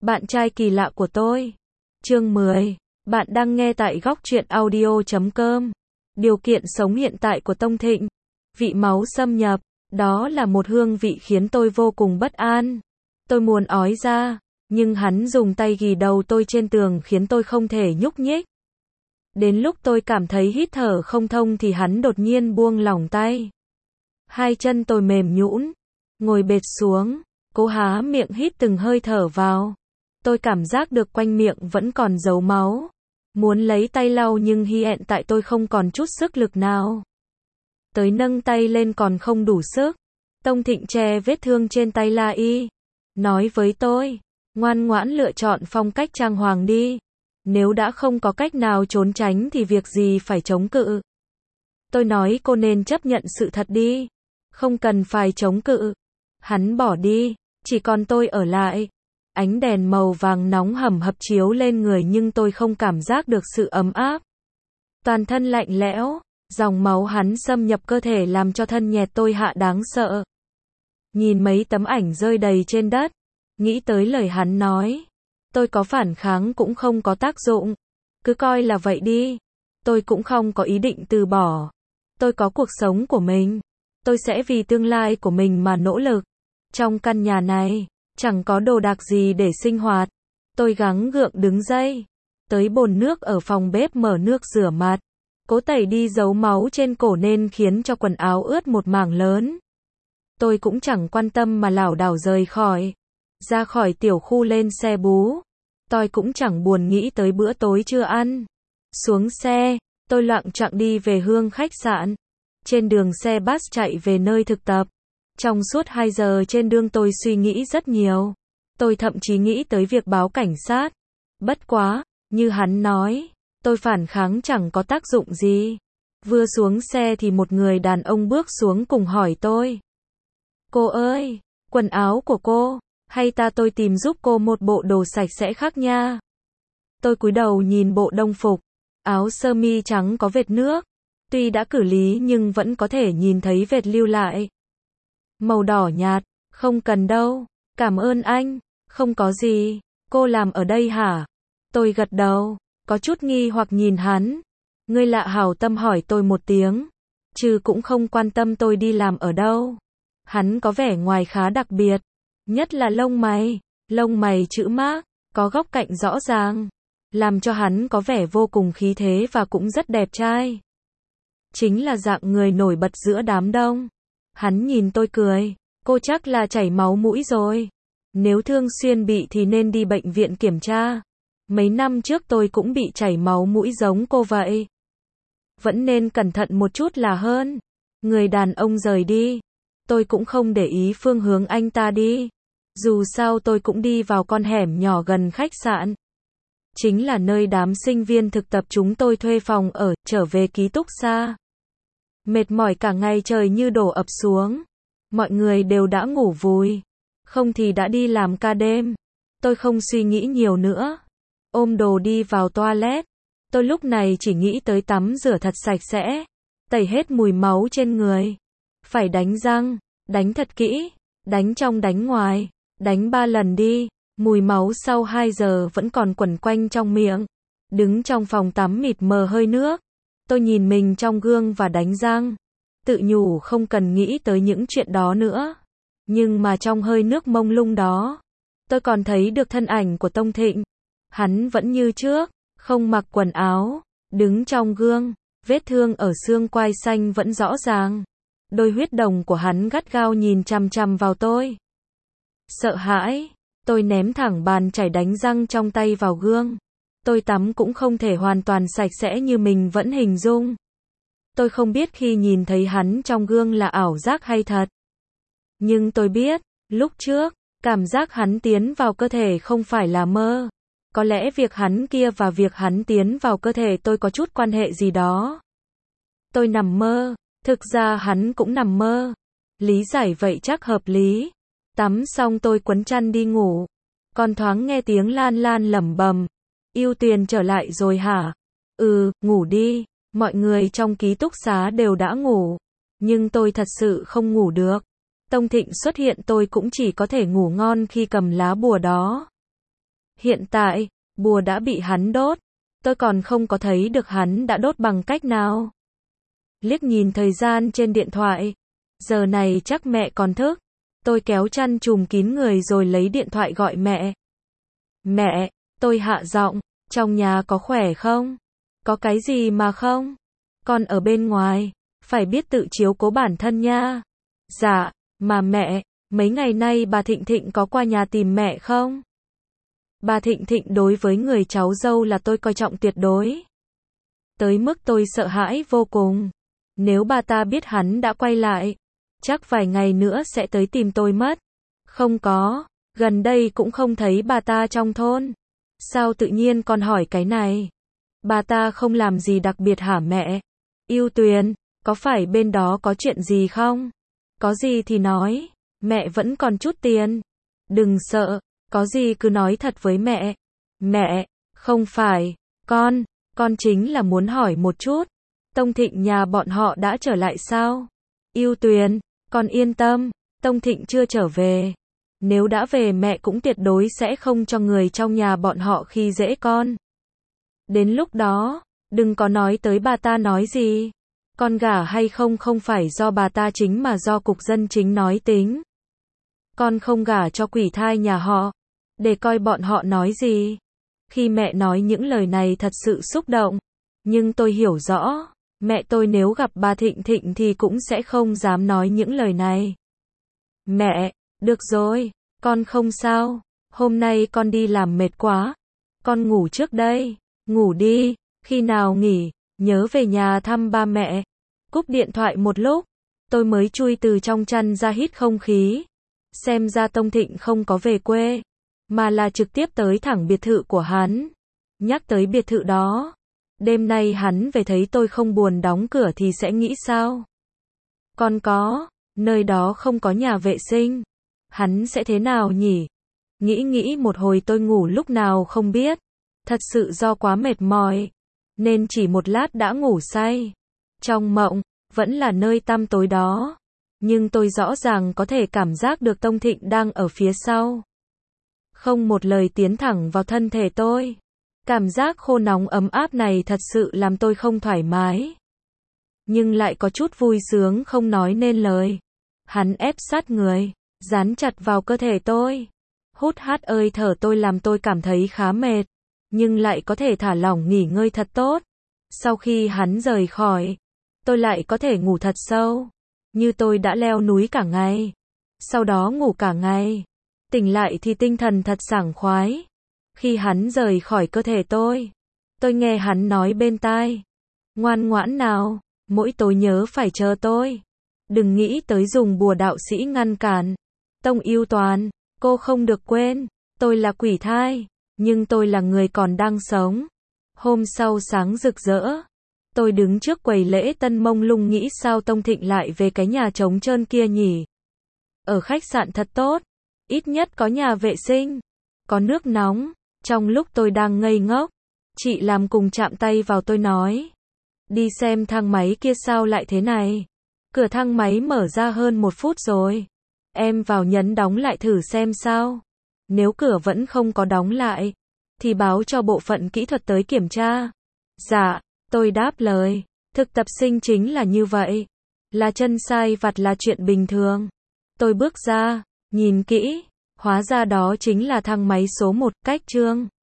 Bạn trai kỳ lạ của tôi. Chương 10. Bạn đang nghe tại góc truyện audio.com. Điều kiện sống hiện tại của Tông Thịnh. Vị máu xâm nhập. Đó là một hương vị khiến tôi vô cùng bất an. Tôi muốn ói ra, nhưng hắn dùng tay ghì đầu tôi trên tường khiến tôi không thể nhúc nhích. Đến lúc tôi cảm thấy hít thở không thông thì hắn đột nhiên buông lỏng tay. Hai chân tôi mềm nhũn, ngồi bệt xuống, cố há miệng hít từng hơi thở vào. Tôi cảm giác được quanh miệng vẫn còn dấu máu. Muốn lấy tay lau nhưng hiện tại tôi không còn chút sức lực nào. Tới nâng tay lên còn không đủ sức. Tông Thịnh che vết thương trên tay La Y. Nói với tôi, ngoan ngoãn lựa chọn phong cách trang hoàng đi. Nếu đã không có cách nào trốn tránh thì việc gì phải chống cự. Tôi nói cô nên chấp nhận sự thật đi. Không cần phải chống cự. Hắn bỏ đi, chỉ còn tôi ở lại. Ánh đèn màu vàng nóng hầm hập chiếu lên người nhưng tôi không cảm giác được sự ấm áp. Toàn thân lạnh lẽo, dòng máu hắn xâm nhập cơ thể làm cho thân nhiệt tôi hạ đáng sợ. Nhìn mấy tấm ảnh rơi đầy trên đất, nghĩ tới lời hắn nói. Tôi có phản kháng cũng không có tác dụng. Cứ coi là vậy đi. Tôi cũng không có ý định từ bỏ. Tôi có cuộc sống của mình. Tôi sẽ vì tương lai của mình mà nỗ lực. Trong căn nhà này, chẳng có đồ đạc gì để sinh hoạt. Tôi gắng gượng đứng dậy. Tới bồn nước ở phòng bếp mở nước rửa mặt. Cố tẩy đi dấu máu trên cổ nên khiến cho quần áo ướt một mảng lớn. Tôi cũng chẳng quan tâm mà lảo đảo rời khỏi. Ra khỏi tiểu khu lên xe bú. Tôi cũng chẳng buồn nghĩ tới bữa tối chưa ăn. Xuống xe, tôi loạng choạng đi về Hương khách sạn. Trên đường xe bus chạy về nơi thực tập. Trong suốt 2 giờ trên đường tôi suy nghĩ rất nhiều. Tôi thậm chí nghĩ tới việc báo cảnh sát. Bất quá, như hắn nói, tôi phản kháng chẳng có tác dụng gì. Vừa xuống xe thì một người đàn ông bước xuống cùng hỏi tôi. Cô ơi, quần áo của cô, hay tôi tìm giúp cô một bộ đồ sạch sẽ khác nha. Tôi cúi đầu nhìn bộ đồng phục, áo sơ mi trắng có vệt nước. Tuy đã xử lý nhưng vẫn có thể nhìn thấy vệt lưu lại. Màu đỏ nhạt, không cần đâu, cảm ơn anh, không có gì, cô làm ở đây hả? Tôi gật đầu, có chút nghi hoặc nhìn hắn. Người lạ hảo tâm hỏi tôi một tiếng, chứ cũng không quan tâm tôi đi làm ở đâu. Hắn có vẻ ngoài khá đặc biệt, nhất là lông mày chữ mác, có góc cạnh rõ ràng, làm cho hắn có vẻ vô cùng khí thế và cũng rất đẹp trai. Chính là dạng người nổi bật giữa đám đông. Hắn nhìn tôi cười, cô chắc là chảy máu mũi rồi. Nếu thường xuyên bị thì nên đi bệnh viện kiểm tra. Mấy năm trước tôi cũng bị chảy máu mũi giống cô vậy. Vẫn nên cẩn thận một chút là hơn. Người đàn ông rời đi. Tôi cũng không để ý phương hướng anh ta đi. Dù sao tôi cũng đi vào con hẻm nhỏ gần khách sạn. Chính là nơi đám sinh viên thực tập chúng tôi thuê phòng ở, trở về ký túc xá. Mệt mỏi cả ngày trời như đổ ập xuống. Mọi người đều đã ngủ vùi. Không thì đã đi làm ca đêm. Tôi không suy nghĩ nhiều nữa. Ôm đồ đi vào toilet. Tôi lúc này chỉ nghĩ tới tắm rửa thật sạch sẽ. Tẩy hết mùi máu trên người. Phải đánh răng, đánh thật kỹ. Đánh trong đánh ngoài. Đánh 3 lần đi. Mùi máu sau 2 giờ vẫn còn quẩn quanh trong miệng. Đứng trong phòng tắm mịt mờ hơi nước. Tôi nhìn mình trong gương và đánh răng. Tự nhủ không cần nghĩ tới những chuyện đó nữa. Nhưng mà trong hơi nước mông lung đó, tôi còn thấy được thân ảnh của Tông Thịnh. Hắn vẫn như trước, không mặc quần áo, đứng trong gương, vết thương ở xương quai xanh vẫn rõ ràng. Đôi huyết đồng của hắn gắt gao nhìn chằm chằm vào tôi. Sợ hãi, tôi ném thẳng bàn chải đánh răng trong tay vào gương. Tôi tắm cũng không thể hoàn toàn sạch sẽ như mình vẫn hình dung. Tôi không biết khi nhìn thấy hắn trong gương là ảo giác hay thật. Nhưng tôi biết, lúc trước, cảm giác hắn tiến vào cơ thể không phải là mơ. Có lẽ việc hắn kia và việc hắn tiến vào cơ thể tôi có chút quan hệ gì đó. Tôi nằm mơ, thực ra hắn cũng nằm mơ. Lý giải vậy chắc hợp lý. Tắm xong tôi quấn chăn đi ngủ. Còn thoáng nghe tiếng Lan Lan lẩm bẩm. Yêu Tuyền trở lại rồi hả? Ngủ đi. Mọi người trong ký túc xá đều đã ngủ. Nhưng tôi thật sự không ngủ được. Tông Thịnh xuất hiện tôi cũng chỉ có thể ngủ ngon khi cầm lá bùa đó. Hiện tại, bùa đã bị hắn đốt. Tôi còn không có thấy được hắn đã đốt bằng cách nào. Liếc nhìn thời gian trên điện thoại. Giờ này chắc mẹ còn thức. Tôi kéo chăn trùm kín người rồi lấy điện thoại gọi mẹ. Mẹ, tôi hạ giọng, trong nhà có khỏe không? Có cái gì mà không? Con ở bên ngoài, phải biết tự chiếu cố bản thân nha. Dạ, mà mẹ, mấy ngày nay bà Thịnh Thịnh có qua nhà tìm mẹ không? Bà Thịnh Thịnh đối với người cháu dâu là tôi coi trọng tuyệt đối. Tới mức tôi sợ hãi vô cùng. Nếu bà ta biết hắn đã quay lại, chắc vài ngày nữa sẽ tới tìm tôi mất. Không có, gần đây cũng không thấy bà ta trong thôn. Sao tự nhiên con hỏi cái này? Bà ta không làm gì đặc biệt hả mẹ? Yêu Tuyền, có phải bên đó có chuyện gì không? Có gì thì nói, mẹ vẫn còn chút tiền. Đừng sợ, có gì cứ nói thật với mẹ. Mẹ, không phải, con chính là muốn hỏi một chút. Tông Thịnh nhà bọn họ đã trở lại sao? Yêu Tuyền, con yên tâm, Tông Thịnh chưa trở về. Nếu đã về mẹ cũng tuyệt đối sẽ không cho người trong nhà bọn họ khi dễ con. Đến lúc đó, đừng có nói tới bà ta nói gì. Con gả hay không không phải do bà ta chính mà do cục dân chính nói tính. Con không gả cho quỷ thai nhà họ. Để coi bọn họ nói gì. Khi mẹ nói những lời này thật sự xúc động. Nhưng tôi hiểu rõ, mẹ tôi nếu gặp bà Thịnh Thịnh thì cũng sẽ không dám nói những lời này. Mẹ, được rồi, con không sao. Hôm nay con đi làm mệt quá. Con ngủ trước đây. Ngủ đi, khi nào nghỉ, nhớ về nhà thăm ba mẹ. Cúp điện thoại một lúc, tôi mới chui từ trong chăn ra hít không khí. Xem ra Tông Thịnh không có về quê, mà là trực tiếp tới thẳng biệt thự của hắn. Nhắc tới biệt thự đó, đêm nay hắn về thấy tôi không buồn đóng cửa thì sẽ nghĩ sao? Còn có, nơi đó không có nhà vệ sinh. Hắn sẽ thế nào nhỉ? Nghĩ một hồi tôi ngủ lúc nào không biết. Thật sự do quá mệt mỏi, nên chỉ một lát đã ngủ say. Trong mộng, vẫn là nơi tăm tối đó. Nhưng tôi rõ ràng có thể cảm giác được Tông Thịnh đang ở phía sau. Không một lời tiến thẳng vào thân thể tôi. Cảm giác khô nóng ấm áp này thật sự làm tôi không thoải mái. Nhưng lại có chút vui sướng không nói nên lời. Hắn ép sát người, dán chặt vào cơ thể tôi. Hút hắt ơi thở tôi làm tôi cảm thấy khá mệt. Nhưng lại có thể thả lỏng nghỉ ngơi thật tốt. Sau khi hắn rời khỏi, tôi lại có thể ngủ thật sâu. Như tôi đã leo núi cả ngày. Sau đó ngủ cả ngày. Tỉnh lại thì tinh thần thật sảng khoái. Khi hắn rời khỏi cơ thể tôi nghe hắn nói bên tai. Ngoan ngoãn nào, mỗi tối nhớ phải chờ tôi. Đừng nghĩ tới dùng bùa đạo sĩ ngăn cản. Tông Yêu Toàn, cô không được quên, tôi là quỷ thai. Nhưng tôi là người còn đang sống. Hôm sau sáng rực rỡ, tôi đứng trước quầy lễ tân mông lung nghĩ sao Tông Thịnh lại về cái nhà trống trơn kia nhỉ? Ở khách sạn thật tốt, ít nhất có nhà vệ sinh, có nước nóng. Trong lúc tôi đang ngây ngốc, chị làm cùng chạm tay vào tôi nói. Đi xem thang máy kia sao lại thế này? Cửa thang máy mở ra hơn 1 phút rồi. Em vào nhấn đóng lại thử xem sao. Nếu cửa vẫn không có đóng lại, thì báo cho bộ phận kỹ thuật tới kiểm tra. Dạ, tôi đáp lời. Thực tập sinh chính là như vậy. Là chân sai vặt là chuyện bình thường. Tôi bước ra, nhìn kỹ. Hóa ra đó chính là thang máy số 1, cách Trương